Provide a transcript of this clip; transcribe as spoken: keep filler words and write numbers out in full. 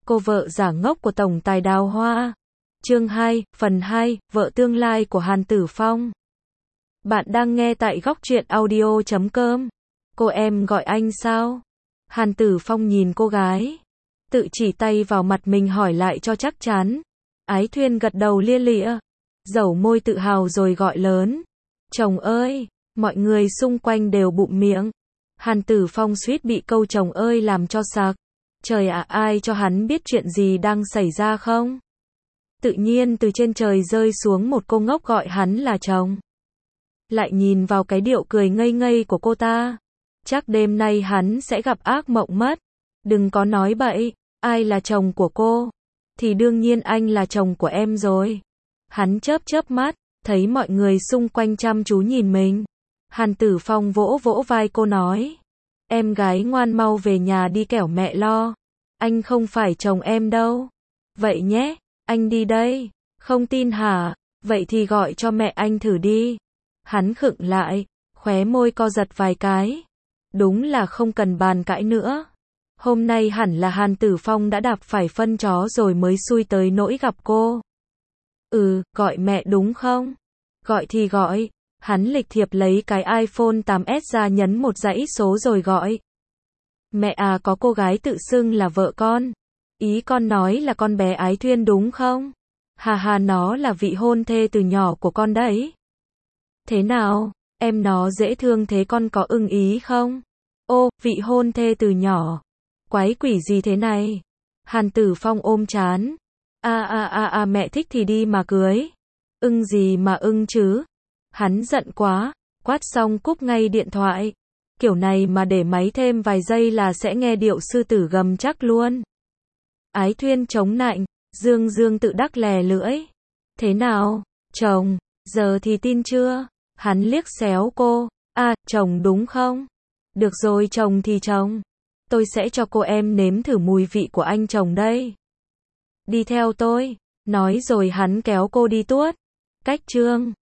Cô vợ giả ngốc của tổng tài Đào Hoa. Chương hai, phần hai, vợ tương lai của Hàn Tử Phong. Bạn đang nghe tại góc truyện audio chấm com. Cô em gọi anh sao? Hàn Tử Phong nhìn cô gái, tự chỉ tay vào mặt mình hỏi lại cho chắc chắn. Ái Thuyên gật đầu lia lịa, dẩu môi tự hào rồi gọi lớn. Chồng ơi! Mọi người xung quanh đều bụm miệng. Hàn Tử Phong suýt bị câu chồng ơi làm cho sặc. Trời ạ, ai cho hắn biết chuyện gì đang xảy ra không? Tự nhiên từ trên trời rơi xuống một cô ngốc gọi hắn là chồng. Lại nhìn vào cái điệu cười ngây ngây của cô ta, chắc đêm nay hắn sẽ gặp ác mộng mất. Đừng có nói bậy, ai là chồng của cô? Thì đương nhiên anh là chồng của em rồi. Hắn chớp chớp mắt, thấy mọi người xung quanh chăm chú nhìn mình. Hàn Tử Phong vỗ vỗ vai cô nói, em gái ngoan mau về nhà đi kẻo mẹ lo. Anh không phải chồng em đâu. Vậy nhé, anh đi đây. Không tin hả? Vậy thì gọi cho mẹ anh thử đi. Hắn khựng lại, khóe môi co giật vài cái. Đúng là không cần bàn cãi nữa. Hôm nay hẳn là Hàn Tử Phong đã đạp phải phân chó rồi mới xui tới nỗi gặp cô. Ừ, gọi mẹ đúng không? Gọi thì gọi. Hắn lịch thiệp lấy cái iPhone tám S ra nhấn một dãy số rồi gọi. Mẹ à, có cô gái tự xưng là vợ con. Ý con nói là con bé Ái Thuyên đúng không? Hà hà, nó là vị hôn thê từ nhỏ của con đấy. Thế nào, em nó dễ thương thế con có ưng ý không? Ô, vị hôn thê từ nhỏ. Quái quỷ gì thế này? Hàn Tử Phong ôm trán. A a a a, mẹ thích thì đi mà cưới. Ưng gì mà ưng chứ? Hắn giận quá, quát xong cúp ngay điện thoại. Kiểu này mà để máy thêm vài giây là sẽ nghe điệu sư tử gầm chắc luôn. Ái Thuyên chống nạnh, dương dương tự đắc lè lưỡi. Thế nào, chồng, giờ thì tin chưa? Hắn liếc xéo cô. À, chồng đúng không? Được rồi, chồng thì chồng. Tôi sẽ cho cô em nếm thử mùi vị của anh chồng đây. Đi theo tôi. Nói rồi hắn kéo cô đi tuốt. Cách chương.